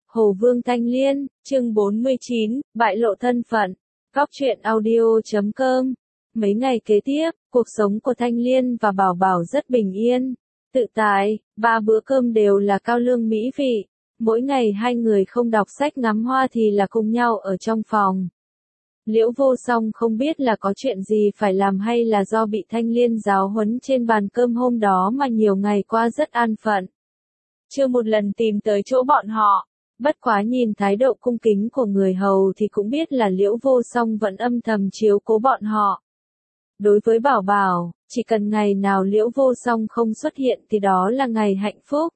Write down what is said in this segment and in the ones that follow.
Hồ Vương Thanh Liên, chương 49, bại lộ thân phận. Góc truyện audio.com. Mấy ngày kế tiếp, cuộc sống của Thanh Liên và Bảo Bảo rất bình yên, tự tại, 3 bữa cơm đều là cao lương mỹ vị. Mỗi ngày hai người không đọc sách ngắm hoa thì là cùng nhau ở trong phòng. Liễu Vô Song không biết là có chuyện gì phải làm hay là do bị Thanh Liên giáo huấn trên bàn cơm hôm đó mà nhiều ngày qua rất an phận. Chưa một lần tìm tới chỗ bọn họ. Bất quá nhìn thái độ cung kính của người hầu thì cũng biết là Liễu Vô Song vẫn âm thầm chiếu cố bọn họ. Đối với Bảo Bảo, chỉ cần ngày nào Liễu Vô Song không xuất hiện thì đó là ngày hạnh phúc.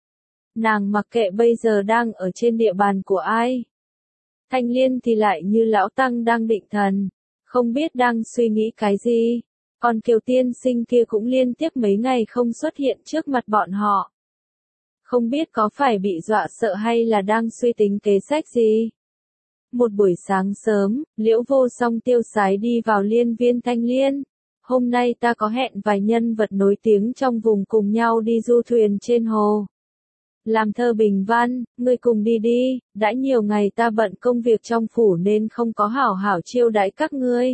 Nàng mặc kệ bây giờ đang ở trên địa bàn của ai. Thanh Liên thì lại như lão tăng đang định thần, không biết đang suy nghĩ cái gì. Còn Kiều tiên sinh kia cũng liên tiếp mấy ngày không xuất hiện trước mặt bọn họ. Không biết có phải bị dọa sợ hay là đang suy tính kế sách gì. Một buổi sáng sớm, Liễu Vô Song tiêu sái đi vào Liên Viên Thanh Liên. Hôm nay ta có hẹn vài nhân vật nổi tiếng trong vùng cùng nhau đi du thuyền trên hồ. Làm thơ bình văn, ngươi cùng đi đi, đã nhiều ngày ta bận công việc trong phủ nên không có hảo hảo chiêu đãi các ngươi.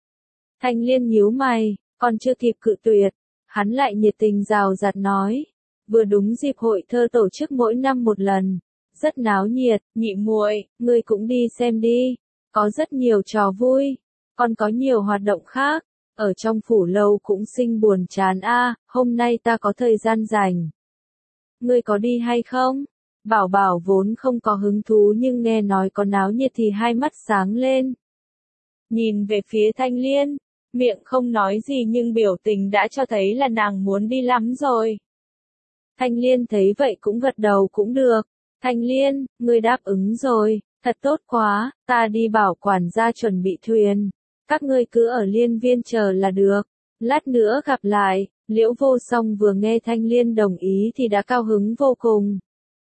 Thanh Liên nhíu mày, còn chưa kịp cự tuyệt, hắn lại nhiệt tình rào rạt nói. Vừa đúng dịp hội thơ tổ chức mỗi năm một lần, rất náo nhiệt, nhị muội, ngươi cũng đi xem đi, có rất nhiều trò vui, còn có nhiều hoạt động khác, ở trong phủ lâu cũng sinh buồn chán a, hôm nay ta có thời gian rảnh. Ngươi có đi hay không? Bảo Bảo vốn không có hứng thú nhưng nghe nói có náo nhiệt thì hai mắt sáng lên. Nhìn về phía Thanh Liên, miệng không nói gì nhưng biểu tình đã cho thấy là nàng muốn đi lắm rồi. Thanh Liên thấy vậy cũng gật đầu cũng được. Thanh Liên, ngươi đáp ứng rồi, thật tốt quá, ta đi bảo quản gia chuẩn bị thuyền. Các ngươi cứ ở Liên Viên chờ là được. Lát nữa gặp lại. Liễu Vô Song vừa nghe Thanh Liên đồng ý thì đã cao hứng vô cùng.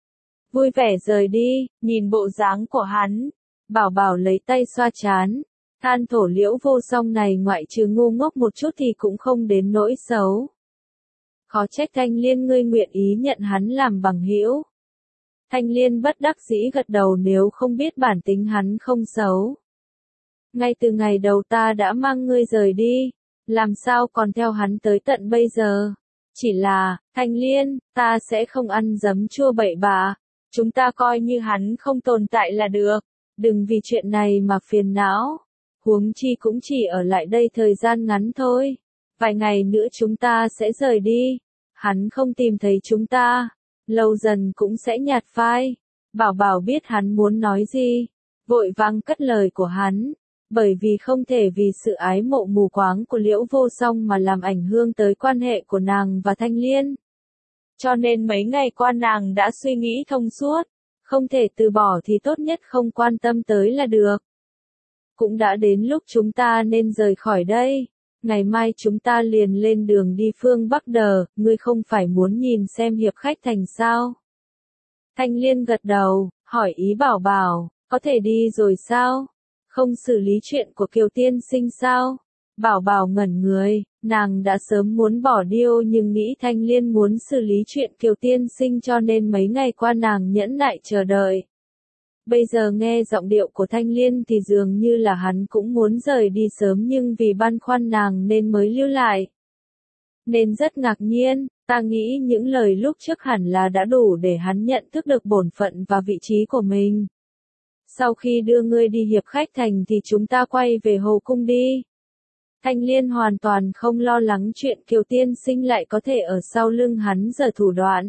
Vui vẻ rời đi, nhìn bộ dáng của hắn. Bảo Bảo lấy tay xoa trán. Than thổ Liễu Vô Song này ngoại trừ ngu ngốc một chút thì cũng không đến nỗi xấu. Khó trách Thanh Liên ngươi nguyện ý nhận hắn làm bằng hữu. Thanh Liên bất đắc dĩ gật đầu nếu không biết bản tính hắn không xấu. Ngay từ ngày đầu ta đã mang ngươi rời đi. Làm sao còn theo hắn tới tận bây giờ? Chỉ là, Thanh Liên, ta sẽ không ăn giấm chua bậy bạ. Chúng ta coi như hắn không tồn tại là được. Đừng vì chuyện này mà phiền não. Huống chi cũng chỉ ở lại đây thời gian ngắn thôi. Vài ngày nữa chúng ta sẽ rời đi. Hắn không tìm thấy chúng ta. Lâu dần cũng sẽ nhạt phai. Bảo Bảo biết hắn muốn nói gì. Vội vàng cất lời của hắn. Bởi vì không thể vì sự ái mộ mù quáng của Liễu Vô Song mà làm ảnh hưởng tới quan hệ của nàng và Thanh Liên. Cho nên mấy ngày qua nàng đã suy nghĩ thông suốt, không thể từ bỏ thì tốt nhất không quan tâm tới là được. Cũng đã đến lúc chúng ta nên rời khỏi đây, ngày mai chúng ta liền lên đường đi phương Bắc Đờ, ngươi không phải muốn nhìn xem hiệp khách thành sao? Thanh Liên gật đầu, hỏi ý Bảo Bảo, có thể đi rồi sao? Không xử lý chuyện của Kiều tiên sinh sao? Bảo Bảo ngẩn người, nàng đã sớm muốn bỏ điêu nhưng nghĩ Thanh Liên muốn xử lý chuyện Kiều tiên sinh cho nên mấy ngày qua nàng nhẫn nại chờ đợi. Bây giờ nghe giọng điệu của Thanh Liên thì dường như là hắn cũng muốn rời đi sớm nhưng vì băn khoăn nàng nên mới lưu lại. Nên rất ngạc nhiên, ta nghĩ những lời lúc trước hẳn là đã đủ để hắn nhận thức được bổn phận và vị trí của mình. Sau khi đưa ngươi đi hiệp khách thành thì chúng ta quay về Hồ Cung đi. Thanh Liên hoàn toàn không lo lắng chuyện Kiều tiên sinh lại có thể ở sau lưng hắn giở thủ đoạn.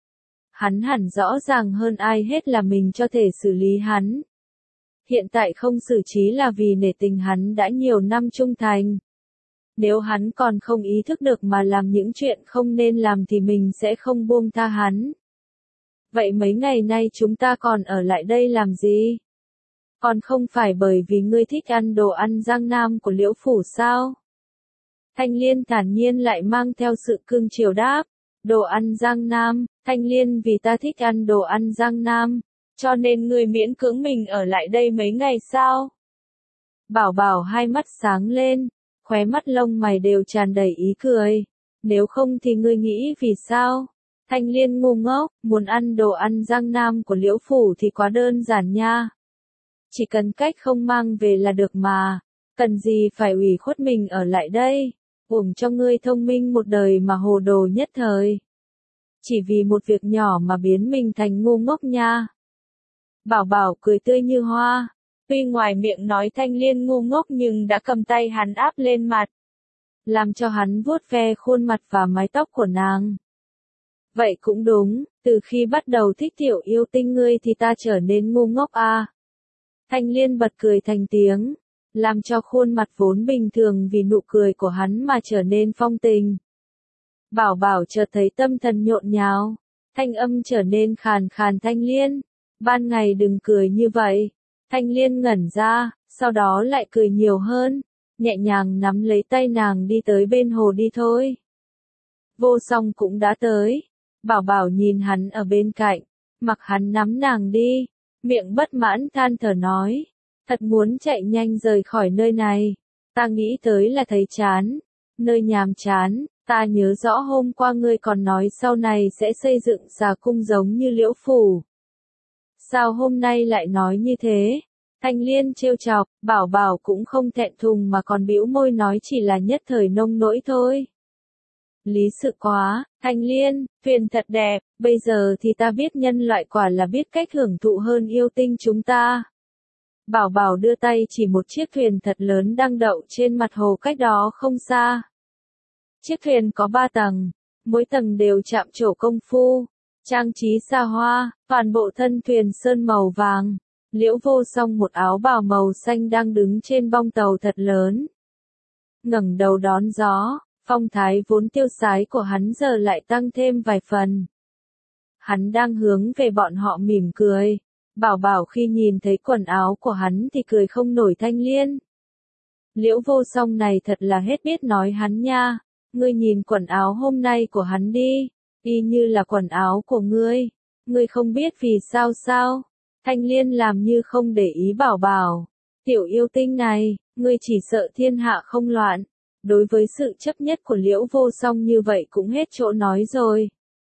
Hắn hẳn rõ ràng hơn ai hết là mình cho thể xử lý hắn. Hiện tại không xử trí là vì nể tình hắn đã nhiều năm trung thành. Nếu hắn còn không ý thức được mà làm những chuyện không nên làm thì mình sẽ không buông tha hắn. Vậy mấy ngày nay chúng ta còn ở lại đây làm gì? Còn không phải bởi vì ngươi thích ăn đồ ăn Giang Nam của Liễu Phủ sao? Thanh Liên thản nhiên lại mang theo sự cương chiều đáp. Đồ ăn Giang Nam, Thanh Liên vì ta thích ăn đồ ăn Giang Nam, cho nên ngươi miễn cưỡng mình ở lại đây mấy ngày sao? Bảo Bảo hai mắt sáng lên, khóe mắt lông mày đều tràn đầy ý cười. Nếu không thì ngươi nghĩ vì sao? Thanh Liên ngu ngốc, muốn ăn đồ ăn Giang Nam của Liễu Phủ thì quá đơn giản nha. Chỉ cần cách không mang về là được mà, cần gì phải ủy khuất mình ở lại đây, uổng cho ngươi thông minh một đời mà hồ đồ nhất thời. Chỉ vì một việc nhỏ mà biến mình thành ngu ngốc nha. Bảo Bảo cười tươi như hoa, tuy ngoài miệng nói Thanh Liên ngu ngốc nhưng đã cầm tay hắn áp lên mặt, làm cho hắn vuốt ve khuôn mặt và mái tóc của nàng. Vậy cũng đúng, từ khi bắt đầu thích Tiểu Yêu Tinh ngươi thì ta trở nên ngu ngốc à. Thanh Liên bật cười thành tiếng, làm cho khuôn mặt vốn bình thường vì nụ cười của hắn mà trở nên phong tình. Bảo Bảo chợt thấy tâm thần nhộn nháo, thanh âm trở nên khàn khàn. Thanh Liên, ban ngày đừng cười như vậy. Thanh Liên ngẩn ra, sau đó lại cười nhiều hơn, nhẹ nhàng nắm lấy tay nàng đi tới bên hồ. Đi thôi. Vô Song cũng đã tới. Bảo Bảo nhìn hắn ở bên cạnh, mặc hắn nắm nàng đi, miệng bất mãn than thở nói, thật muốn chạy nhanh rời khỏi nơi này, ta nghĩ tới là thấy chán, nơi nhàm chán, ta nhớ rõ hôm qua ngươi còn nói sau này sẽ xây dựng xà cung giống như Liễu Phủ. Sao hôm nay lại nói như thế? Thanh Liên trêu chọc, Bảo Bảo cũng không thẹn thùng mà còn bĩu môi nói chỉ là nhất thời nông nỗi thôi. Lý sự quá, Thanh Liên, thuyền thật đẹp, bây giờ thì ta biết nhân loại quả là biết cách hưởng thụ hơn yêu tinh chúng ta. Bảo Bảo đưa tay chỉ một chiếc thuyền thật lớn đang đậu trên mặt hồ cách đó không xa. Chiếc thuyền có 3 tầng, mỗi tầng đều chạm trổ công phu, trang trí xa hoa, toàn bộ thân thuyền sơn màu vàng. Liễu Vô Song một áo bào màu xanh đang đứng trên bong tàu thật lớn, ngẩng đầu đón gió. Phong thái vốn tiêu sái của hắn giờ lại tăng thêm vài phần. Hắn đang hướng về bọn họ mỉm cười. Bảo Bảo khi nhìn thấy quần áo của hắn thì cười không nổi. Thanh Liên, Liễu Vô Song này thật là hết biết nói hắn nha. Ngươi nhìn quần áo hôm nay của hắn đi, y như là quần áo của ngươi. Ngươi không biết vì sao sao? Thanh Liên làm như không để ý Bảo Bảo. Tiểu yêu tinh này, ngươi chỉ sợ thiên hạ không loạn. Đối với sự chấp nhất của Liễu Vô Song như vậy cũng hết chỗ nói rồi.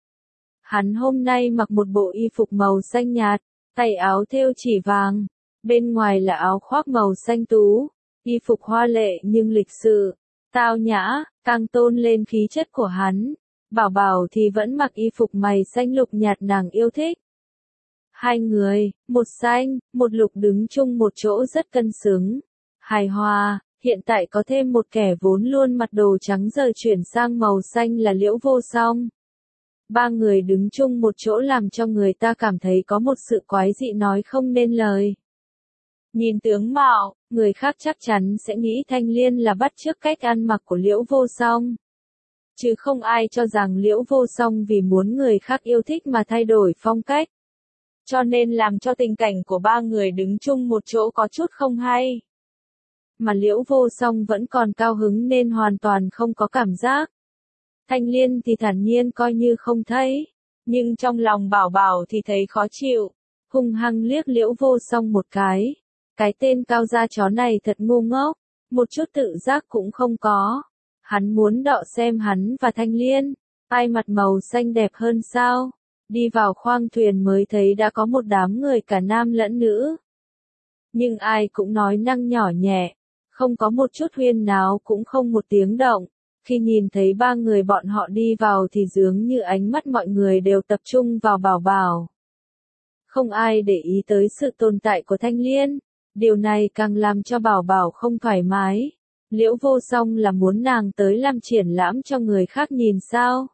Hắn hôm nay mặc một bộ y phục màu xanh nhạt, tay áo thêu chỉ vàng, bên ngoài là áo khoác màu xanh tú, y phục hoa lệ nhưng lịch sự, tao nhã, càng tôn lên khí chất của hắn. Bảo Bảo thì vẫn mặc y phục mày xanh lục nhạt nàng yêu thích. Hai người, một xanh, một lục đứng chung một chỗ rất cân xứng, hài hòa. Hiện tại có thêm một kẻ vốn luôn mặc đồ trắng giờ chuyển sang màu xanh là Liễu Vô Song. 3 người đứng chung một chỗ làm cho người ta cảm thấy có một sự quái dị nói không nên lời. Nhìn tướng mạo, người khác chắc chắn sẽ nghĩ Thanh Liên là bắt chước cách ăn mặc của Liễu Vô Song. Chứ không ai cho rằng Liễu Vô Song vì muốn người khác yêu thích mà thay đổi phong cách. Cho nên làm cho tình cảnh của 3 người đứng chung một chỗ có chút không hay. Mà Liễu Vô Song vẫn còn cao hứng nên hoàn toàn không có cảm giác. Thanh Liên thì thản nhiên coi như không thấy, nhưng trong lòng Bảo Bảo thì thấy khó chịu, hung hăng liếc Liễu Vô Song một cái. Cái tên cao da chó này thật ngu ngốc, một chút tự giác cũng không có. Hắn muốn đọ xem hắn và Thanh Liên, ai mặt màu xanh đẹp hơn sao. Đi vào khoang thuyền mới thấy đã có một đám người cả nam lẫn nữ. Nhưng ai cũng nói năng nhỏ nhẹ. Không có một chút huyên náo cũng không một tiếng động. Khi nhìn thấy 3 người bọn họ đi vào thì dường như ánh mắt mọi người đều tập trung vào Bảo Bảo. Không ai để ý tới sự tồn tại của Thanh Liên. Điều này càng làm cho Bảo Bảo không thoải mái. Liễu Vô Song là muốn nàng tới làm triển lãm cho người khác nhìn sao?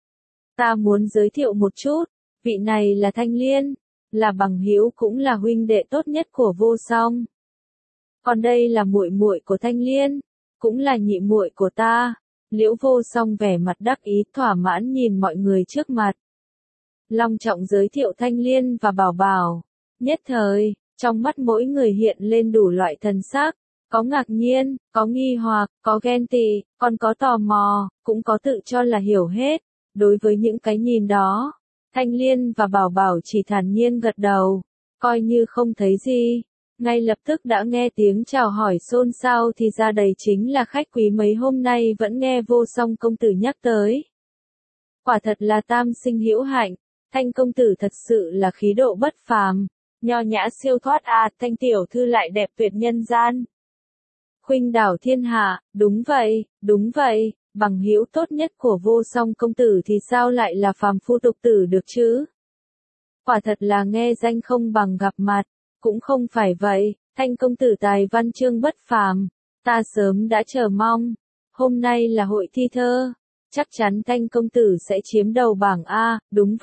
Ta muốn giới thiệu một chút. Vị này là Thanh Liên, là bằng hữu cũng là huynh đệ tốt nhất của Vô Song. Còn đây là muội muội của Thanh Liên, cũng là nhị muội của ta. Liễu Vô Song vẻ mặt đắc ý thỏa mãn nhìn mọi người trước mặt. Long trọng giới thiệu Thanh Liên và Bảo Bảo. Nhất thời, trong mắt mỗi người hiện lên đủ loại thần sắc. Có ngạc nhiên, có nghi hoặc, có ghen tị, còn có tò mò, cũng có tự cho là hiểu hết. Đối với những cái nhìn đó, Thanh Liên và Bảo Bảo chỉ thản nhiên gật đầu, coi như không thấy gì. Ngay lập tức đã nghe tiếng chào hỏi xôn xao thì ra đây chính là khách quý mấy hôm nay vẫn nghe Vô Song công tử nhắc tới. Quả thật là tam sinh hữu hạnh, Thanh công tử thật sự là khí độ bất phàm, nho nhã siêu thoát à, Thanh tiểu thư lại đẹp tuyệt nhân gian. Khuynh đảo thiên hạ, đúng vậy, bằng hữu tốt nhất của vô song công tử thì sao lại là phàm phu tục tử được chứ? Quả thật là nghe danh không bằng gặp mặt, cũng không phải vậy, Thanh công tử tài văn chương bất phàm, ta sớm đã chờ mong, hôm nay là hội thi thơ, chắc chắn Thanh công tử sẽ chiếm đầu bảng A,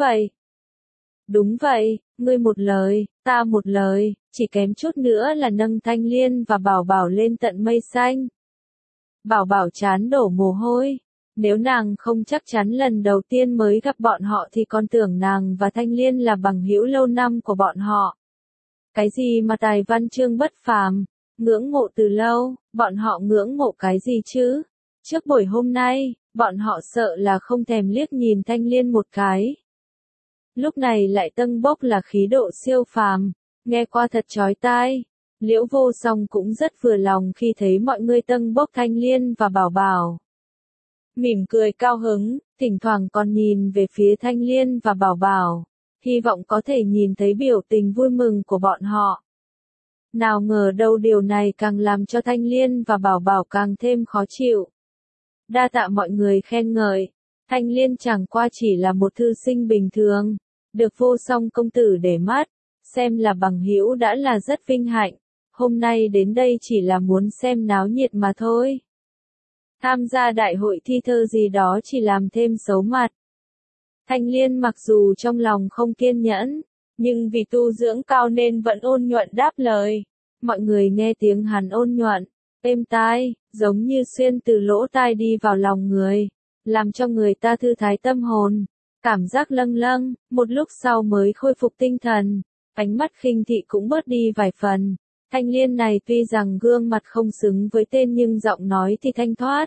đúng vậy, ngươi một lời, ta một lời, chỉ kém chút nữa là nâng Thanh Liên và Bảo Bảo lên tận mây xanh. Bảo Bảo chán đổ mồ hôi, nếu nàng không chắc chắn lần đầu tiên mới gặp bọn họ thì còn tưởng nàng và Thanh Liên là bằng hữu lâu năm của bọn họ. Cái gì mà tài văn chương bất phàm, ngưỡng mộ từ lâu, bọn họ ngưỡng mộ cái gì chứ? Trước buổi hôm nay, bọn họ sợ là không thèm liếc nhìn Thanh Liên một cái. Lúc này lại tâng bốc là khí độ siêu phàm, nghe qua thật chói tai. Liễu Vô Song cũng rất vừa lòng khi thấy mọi người tâng bốc Thanh Liên và Bảo Bảo. Mỉm cười cao hứng, thỉnh thoảng còn nhìn về phía Thanh Liên và Bảo Bảo, hy vọng có thể nhìn thấy biểu tình vui mừng của bọn họ. Nào ngờ đâu điều này càng làm cho Thanh Liên và Bảo Bảo càng thêm khó chịu. Đa tạ mọi người khen ngợi, Thanh Liên chẳng qua chỉ là một thư sinh bình thường, được Vô Song công tử để mắt, xem là bằng hữu đã là rất vinh hạnh, hôm nay đến đây chỉ là muốn xem náo nhiệt mà thôi. Tham gia đại hội thi thơ gì đó chỉ làm thêm xấu mặt. Thanh Liên mặc dù trong lòng không kiên nhẫn, nhưng vì tu dưỡng cao nên vẫn ôn nhuận đáp lời. Mọi người nghe tiếng hắn ôn nhuận, êm tai, giống như xuyên từ lỗ tai đi vào lòng người, làm cho người ta thư thái tâm hồn, cảm giác lâng lâng, một lúc sau mới khôi phục tinh thần, ánh mắt khinh thị cũng bớt đi vài phần. Thanh Liên này tuy rằng gương mặt không xứng với tên nhưng giọng nói thì thanh thoát.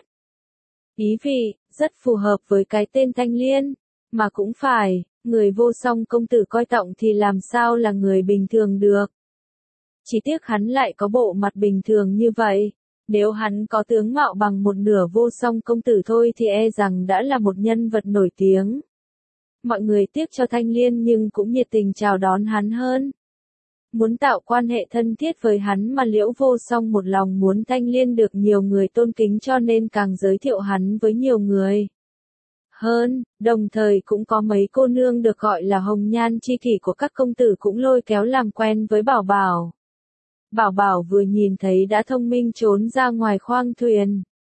Ý vị, rất phù hợp với cái tên Thanh Liên, mà cũng phải, người Vô Song công tử coi trọng thì làm sao là người bình thường được. Chỉ tiếc hắn lại có bộ mặt bình thường như vậy, nếu hắn có tướng mạo bằng một nửa Vô Song công tử thôi thì e rằng đã là một nhân vật nổi tiếng. Mọi người tiếc cho Thanh Liên nhưng cũng nhiệt tình chào đón hắn hơn. Muốn tạo quan hệ thân thiết với hắn mà Liễu Vô Song một lòng muốn Thanh Liên được nhiều người tôn kính cho nên càng giới thiệu hắn với nhiều người. Hơn, đồng thời cũng có mấy cô nương được gọi là hồng nhan chi kỷ của các công tử cũng lôi kéo làm quen với Bảo Bảo. Bảo Bảo vừa nhìn thấy đã thông minh trốn ra ngoài khoang thuyền.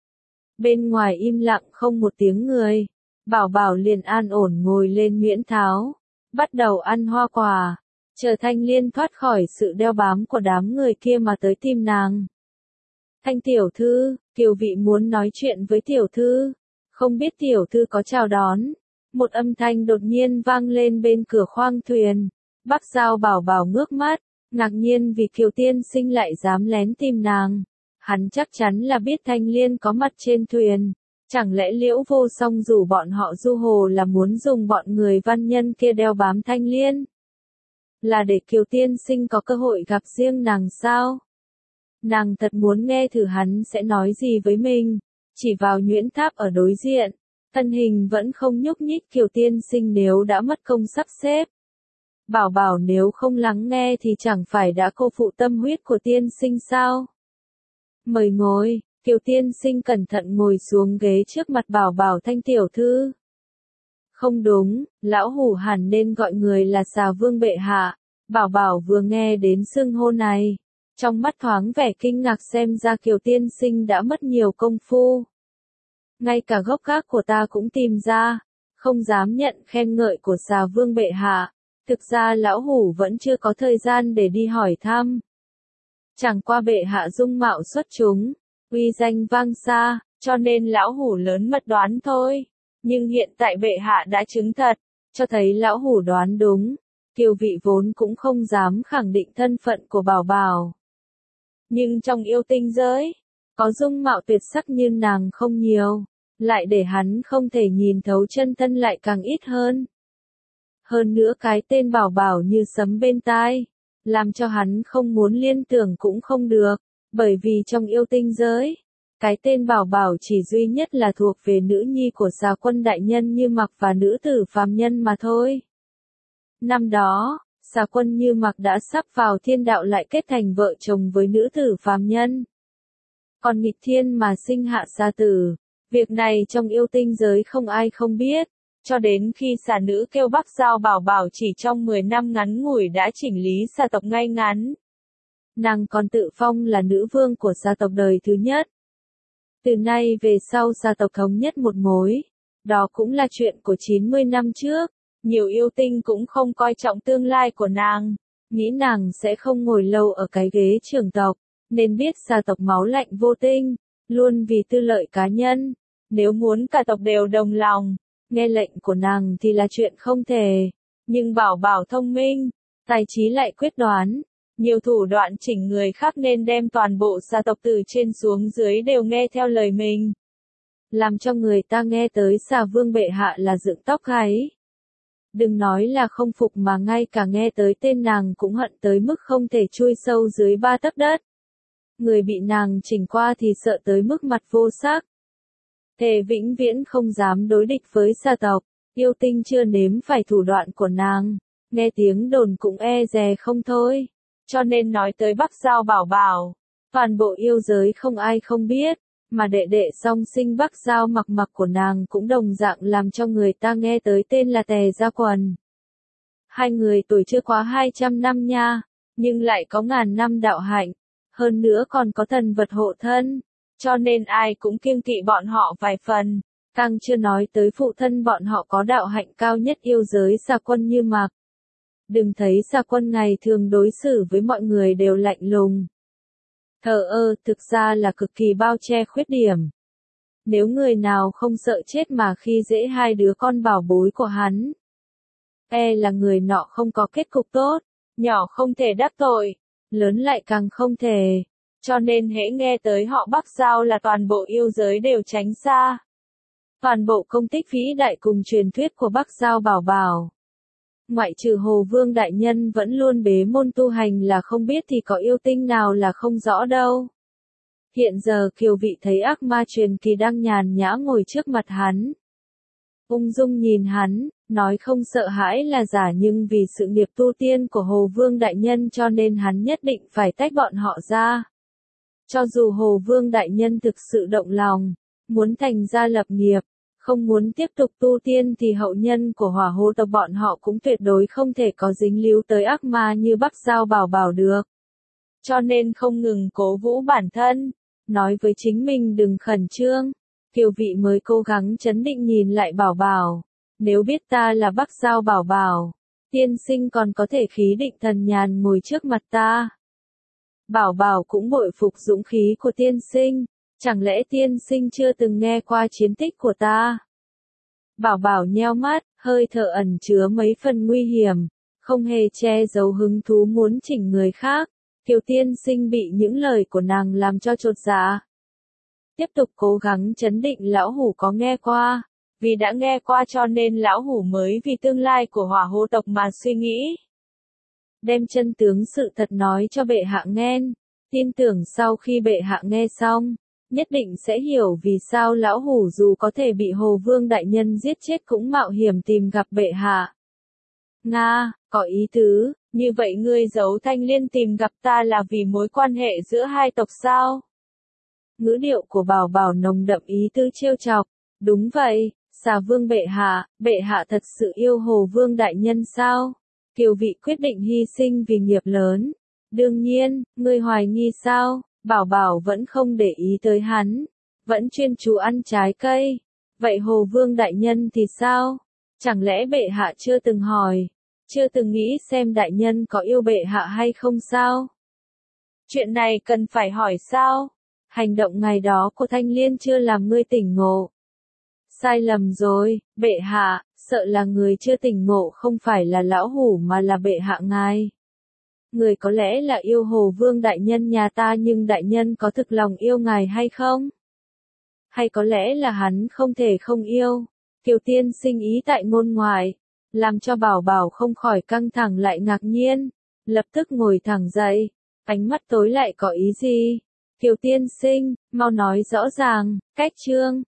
Bên ngoài im lặng không một tiếng người. Bảo Bảo liền an ổn ngồi lên Nguyễn Tháo, bắt đầu ăn hoa quả, chờ Thanh Liên thoát khỏi sự đeo bám của đám người kia mà tới tìm nàng. Thanh tiểu thư, Kiều Vị muốn nói chuyện với tiểu thư, không biết tiểu thư có chào đón. Một âm thanh đột nhiên vang lên bên cửa khoang thuyền, Bắc Giao Bảo Bảo ngước mắt, ngạc nhiên vì Kiều tiên sinh lại dám lén tìm nàng. Hắn chắc chắn là biết Thanh Liên có mặt trên thuyền. Chẳng lẽ Liễu Vô Song rủ bọn họ du hồ là muốn dùng bọn người văn nhân kia đeo bám Thanh Liên? Là để Kiều tiên sinh có cơ hội gặp riêng nàng sao? Nàng thật muốn nghe thử hắn sẽ nói gì với mình. Chỉ vào nhuyễn tháp ở đối diện, thân hình vẫn không nhúc nhích Kiều tiên sinh nếu đã mất công sắp xếp. Bảo Bảo nếu không lắng nghe thì chẳng phải đã cô phụ tâm huyết của tiên sinh sao? Mời ngồi. Kiều tiên sinh cẩn thận ngồi xuống ghế trước mặt Bảo Bảo Thanh tiểu thư. Không đúng, lão hủ hẳn nên gọi người là Xà Vương bệ hạ. Bảo Bảo vừa nghe đến xưng hô này, trong mắt thoáng vẻ kinh ngạc xem ra Kiều tiên sinh đã mất nhiều công phu. Ngay cả gốc gác của ta cũng tìm ra, không dám nhận khen ngợi của Xà Vương bệ hạ. Thực ra lão hủ vẫn chưa có thời gian để đi hỏi thăm. Chẳng qua bệ hạ dung mạo xuất chúng, uy danh vang xa, cho nên lão hủ lớn mật đoán thôi. Nhưng hiện tại bệ hạ đã chứng thật, cho thấy lão hủ đoán đúng. Kiều Vị vốn cũng không dám khẳng định thân phận của Bảo Bảo. Nhưng trong yêu tinh giới, có dung mạo tuyệt sắc như nàng không nhiều, lại để hắn không thể nhìn thấu chân thân lại càng ít hơn. Hơn nữa cái tên Bảo Bảo như sấm bên tai, làm cho hắn không muốn liên tưởng cũng không được, bởi vì trong yêu tinh giới, Cái tên Bảo Bảo chỉ duy nhất là thuộc về nữ nhi của Xà Quân đại nhân Như Mặc và nữ tử phàm nhân mà thôi. Năm đó, Xà Quân Như Mặc đã sắp vào thiên đạo lại kết thành vợ chồng với nữ tử phàm nhân. Còn nghịch thiên mà sinh hạ Xà Tử, việc này trong yêu tinh giới không ai không biết, cho đến khi xà nữ kêu Bắc Giao Bảo Bảo chỉ trong 10 năm ngắn ngủi đã chỉnh lý xà tộc ngay ngắn. Nàng còn tự phong là nữ vương của xà tộc đời thứ nhất. Từ nay về sau xà tộc thống nhất một mối, đó cũng là chuyện của 90 năm trước. Nhiều yêu tinh cũng không coi trọng tương lai của nàng, nghĩ nàng sẽ không ngồi lâu ở cái ghế trưởng tộc, nên biết xà tộc máu lạnh vô tinh, luôn vì tư lợi cá nhân. Nếu muốn cả tộc đều đồng lòng, nghe lệnh của nàng thì là chuyện không thể. Nhưng Bảo Bảo thông minh, tài trí lại quyết đoán, nhiều thủ đoạn chỉnh người khác nên đem toàn bộ xà tộc từ trên xuống dưới đều nghe theo lời mình. Làm cho người ta nghe tới xà vương bệ hạ là dựng tóc gáy. Đừng nói là không phục mà ngay cả nghe tới tên nàng cũng hận tới mức không thể chui sâu dưới 3 tấc đất. Người bị nàng chỉnh qua thì sợ tới mức mặt vô sắc. Thề vĩnh viễn không dám đối địch với xà tộc, yêu tinh chưa nếm phải thủ đoạn của nàng, nghe tiếng đồn cũng e dè không thôi. Cho nên nói tới Bắc Giao Bảo Bảo, toàn bộ yêu giới không ai không biết, mà đệ đệ song sinh Bắc Giao Mặc Mặc của nàng cũng đồng dạng làm cho người ta nghe tới tên là Tè Gia Quần. Hai người tuổi chưa quá 200 năm nha, nhưng lại có ngàn năm đạo hạnh, hơn nữa còn có thần vật hộ thân, cho nên ai cũng kiêng kỵ bọn họ vài phần, càng chưa nói tới phụ thân bọn họ có đạo hạnh cao nhất yêu giới Xà Quân Như Mặc. Đừng thấy Xà Quân ngày thường đối xử với mọi người đều lạnh lùng, thờ ơ, thực ra là cực kỳ bao che khuyết điểm. Nếu người nào không sợ chết mà khi dễ hai đứa con bảo bối của hắn, là người nọ không có kết cục tốt, nhỏ không thể đắc tội, lớn lại càng không thể. Cho nên hễ nghe tới họ Bắc Giao là toàn bộ yêu giới đều tránh xa. Toàn bộ công tích vĩ đại cùng truyền thuyết của Bắc Giao Bảo Bảo, ngoại trừ Hồ Vương đại nhân vẫn luôn bế môn tu hành là không biết thì có yêu tinh nào là không rõ đâu. Hiện giờ Kiều Vị thấy ác ma truyền kỳ đang nhàn nhã ngồi trước mặt hắn, ung dung nhìn hắn, nói không sợ hãi là giả, nhưng vì sự nghiệp tu tiên của Hồ Vương đại nhân cho nên hắn nhất định phải tách bọn họ ra. Cho dù Hồ Vương đại nhân thực sự động lòng, muốn thành gia lập nghiệp, không muốn tiếp tục tu tiên thì hậu nhân của Hỏa Hồ tộc bọn họ cũng tuyệt đối không thể có dính líu tới ác ma như Bắc Giao Bảo Bảo được. Cho nên không ngừng cố vũ bản thân, nói với chính mình đừng khẩn trương. Kiều Vị mới cố gắng trấn định nhìn lại Bảo Bảo, nếu biết ta là Bắc Giao Bảo Bảo, tiên sinh còn có thể khí định thần nhàn ngồi trước mặt ta. Bảo Bảo cũng bội phục dũng khí của tiên sinh, chẳng lẽ tiên sinh chưa từng nghe qua chiến tích của ta? Bảo Bảo nheo mắt, hơi thở ẩn chứa mấy phần nguy hiểm, không hề che giấu hứng thú muốn chỉnh người khác. Kiều tiên sinh bị những lời của nàng làm cho chột dạ. Tiếp tục cố gắng trấn định, lão hủ có nghe qua, vì đã nghe qua cho nên lão hủ mới vì tương lai của Hỏa Hồ tộc mà suy nghĩ. Đem chân tướng sự thật nói cho bệ hạ nghe, tin tưởng sau khi bệ hạ nghe xong, nhất định sẽ hiểu vì sao lão hủ dù có thể bị Hồ Vương đại nhân giết chết cũng mạo hiểm tìm gặp bệ hạ. Nga, có ý tứ, như vậy ngươi giấu Thanh Liên tìm gặp ta là vì mối quan hệ giữa hai tộc sao? Ngữ điệu của Bảo Bảo nồng đậm ý tứ trêu chọc. Đúng vậy, Xà Vương bệ hạ thật sự yêu Hồ Vương đại nhân sao? Kiều Vị quyết định hy sinh vì nghiệp lớn. Đương nhiên, ngươi hoài nghi sao? Bảo Bảo vẫn không để ý tới hắn, vẫn chuyên chú ăn trái cây. Vậy Hồ Vương đại nhân thì sao? Chẳng lẽ bệ hạ chưa từng hỏi, chưa từng nghĩ xem đại nhân có yêu bệ hạ hay không sao? Chuyện này cần phải hỏi sao? Hành động ngày đó của Thanh Liên chưa làm ngươi tỉnh ngộ. Sai lầm rồi, bệ hạ, sợ là người chưa tỉnh ngộ không phải là lão hủ mà là bệ hạ ngài. Người có lẽ là yêu Hồ Vương đại nhân nhà ta, nhưng đại nhân có thực lòng yêu ngài hay không? Hay có lẽ là hắn không thể không yêu? Kiều tiên sinh ý tại ngôn ngoại, làm cho Bảo Bảo không khỏi căng thẳng lại ngạc nhiên, lập tức ngồi thẳng dậy, ánh mắt tối lại có ý gì? Kiều tiên sinh, mau nói rõ ràng, cách chương.